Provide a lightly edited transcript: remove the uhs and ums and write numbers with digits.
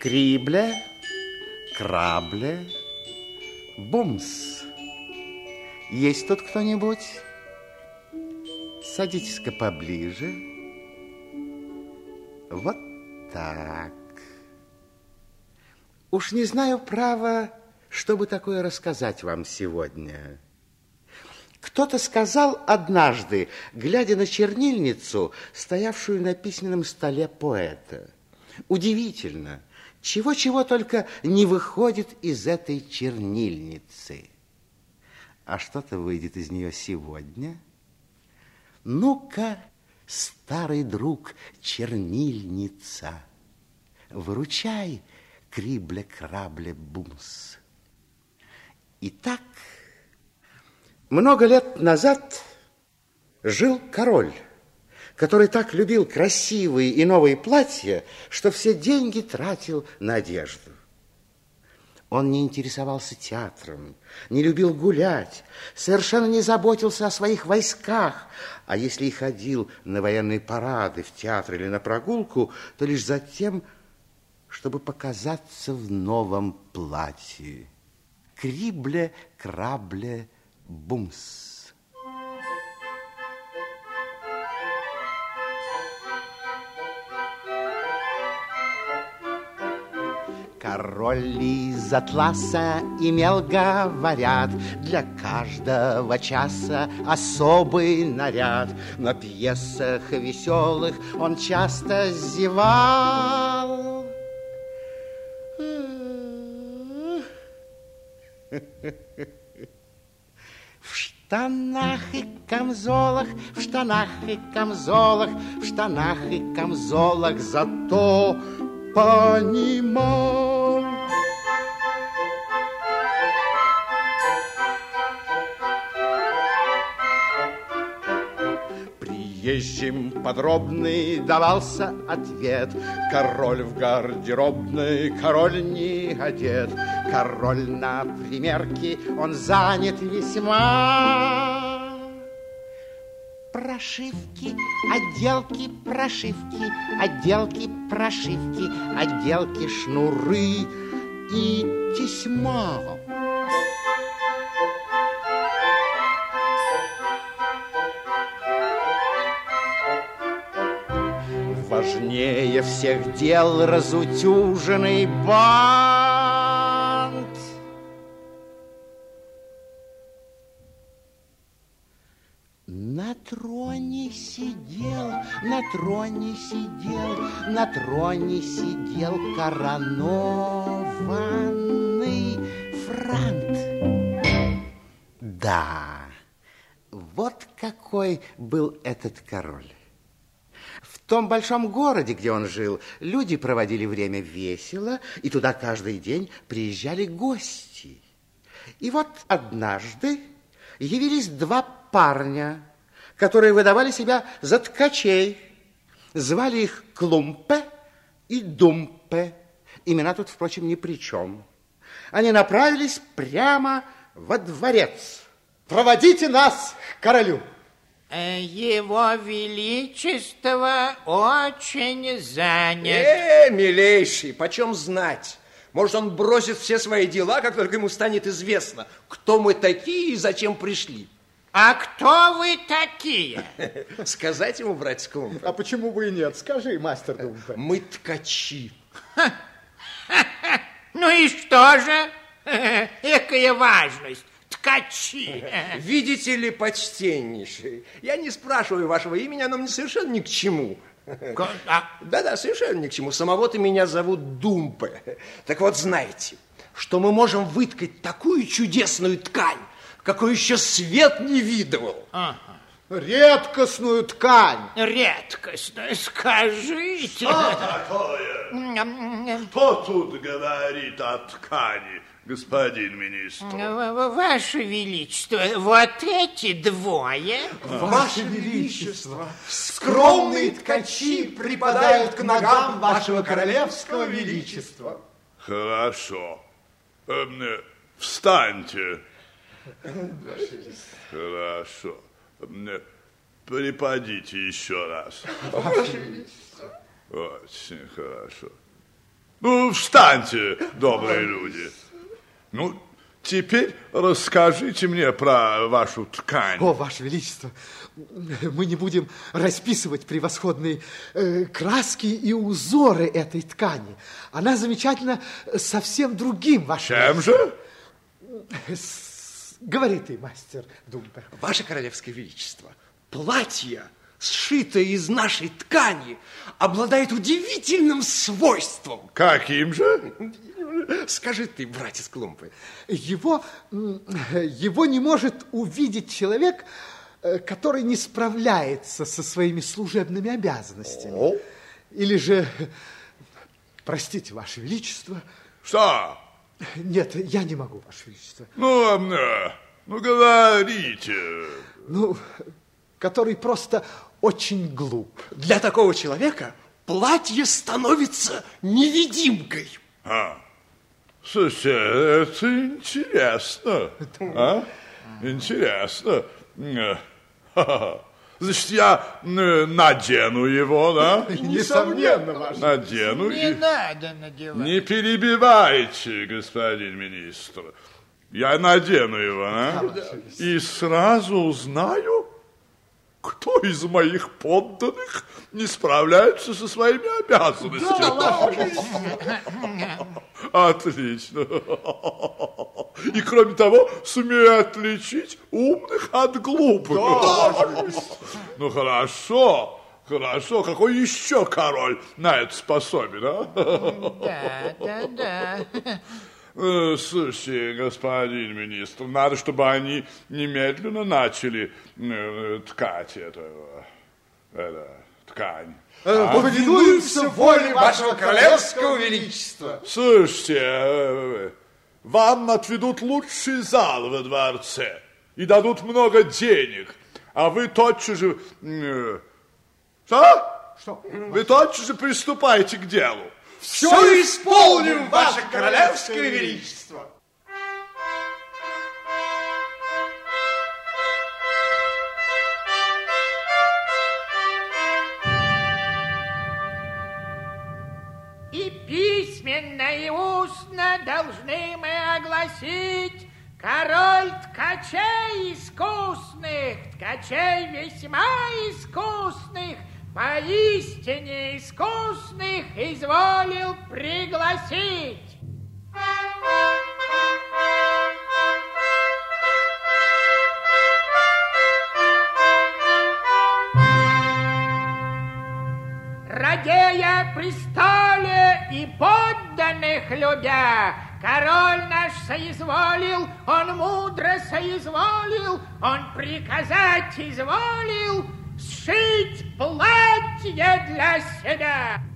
Крибле, крабле, бумс. Есть тут кто-нибудь? Садитесь-ка поближе. Вот так. Уж не знаю, право, чтобы такое рассказать вам сегодня. Кто-то сказал однажды, глядя на чернильницу, стоявшую на письменном столе поэта: удивительно, чего-чего только не выходит из этой чернильницы. А что-то выйдет из нее сегодня. Ну-ка, старый друг, чернильница, выручай, крибле-крабле-бумс. Итак, много лет назад жил король, который так любил красивые и новые платья, что все деньги тратил на одежду. Он не интересовался театром, не любил гулять, совершенно не заботился о своих войсках, а если и ходил на военные парады, в театр или на прогулку, то лишь за тем, чтобы показаться в новом платье. Крибле, крабле, бумс. Король из атласа имел, говорят, для каждого часа особый наряд. На пьесах веселых он часто зевал. В штанах и камзолах, в штанах и камзолах, в штанах и камзолах, зато понимал. Приезжим подробный давался ответ. Король в гардеробной, король не одет. Король на примерке, он занят весьма. Прошивки, отделки, прошивки, отделки, прошивки, отделки, шнуры и тесьма. Важнее всех дел разутюженный бант. На троне сидел, на троне сидел, на троне сидел коронованный франт. Да, вот какой был этот король. В том большом городе, где он жил, люди проводили время весело, и туда каждый день приезжали гости. И вот однажды явились два парня, которые выдавали себя за ткачей. Звали их Клумпе и Думпе. Имена тут, впрочем, ни при чем. Они направились прямо во дворец. Проводите нас к королю. Его Величество очень занят. Милейший, почем знать? Может, он бросит все свои дела, как только ему станет известно, кто мы такие и зачем пришли. А кто вы такие? Сказать ему, братец Клумпе? А почему бы и нет? Скажи, мастер Думпе. Мы ткачи. Ну и что же? Экая важность. Ткачи. Видите ли, почтеннейший, я не спрашиваю вашего имени, оно мне совершенно ни к чему. Да-да, совершенно ни к чему. Самого-то меня зовут Думпе. Так вот, знаете, что мы можем выткать такую чудесную ткань, какой еще свет не видывал. Редкостную ткань. Редкостную, скажите. Что такое? Кто тут говорит о ткани, господин министр? Ваше Величество, вот эти двое. Ваше Величество, скромные ткачи припадают к ногам вашего королевского величества. Хорошо. Встаньте. Хорошо. Припадите еще раз. Ваше Величество. Очень хорошо. Ну, встаньте, добрые люди. Ну, теперь расскажите мне про вашу ткань. О, Ваше Величество, мы не будем расписывать превосходные краски и узоры этой ткани. Она замечательна совсем другим, Ваше Величество. Чем же? Говори ты, мастер Думпе. Ваше Королевское Величество, платье, сшитое из нашей ткани, обладает удивительным свойством. Каким же? Скажи ты, братец Клумпы. Его не может увидеть человек, который не справляется со своими служебными обязанностями. Или же, простите, Ваше Величество. Что? Нет, я не могу, Ваше Величество. Ну, говорите. Ну, который просто очень глуп. Для такого человека платье становится невидимкой. Слушайте, это интересно. Интересно. Значит, я надену его, да? Несомненно, Ваше. Надену. Не надо надевать. Не перебивайте, господин министр. Я надену его, и сразу узнаю, кто из моих подданных не справляется со своими обязанностями. Отлично. И, кроме того, сумею отличить умных от глупых. Ну, хорошо. Хорошо. Какой еще король на это способен, а? Да. Слушайте, господин министр, надо, чтобы они немедленно начали ткать эту ткань. Повинуемся воле Вашего Королевского Величества. Слушайте, вам отведут лучший зал во дворце и дадут много денег, а вы тотчас же... Что? Вы тотчас же приступаете к делу. Все исполним, Ваше Королевское Величество. И письменно, и устно должны мы огласить: король ткачей искусных, ткачей весьма искусных, поистине искусных изволил пригласить. Радея о престоле и подданных любя, король наш соизволил, он мудро соизволил, он приказать изволил сшить платье для себя.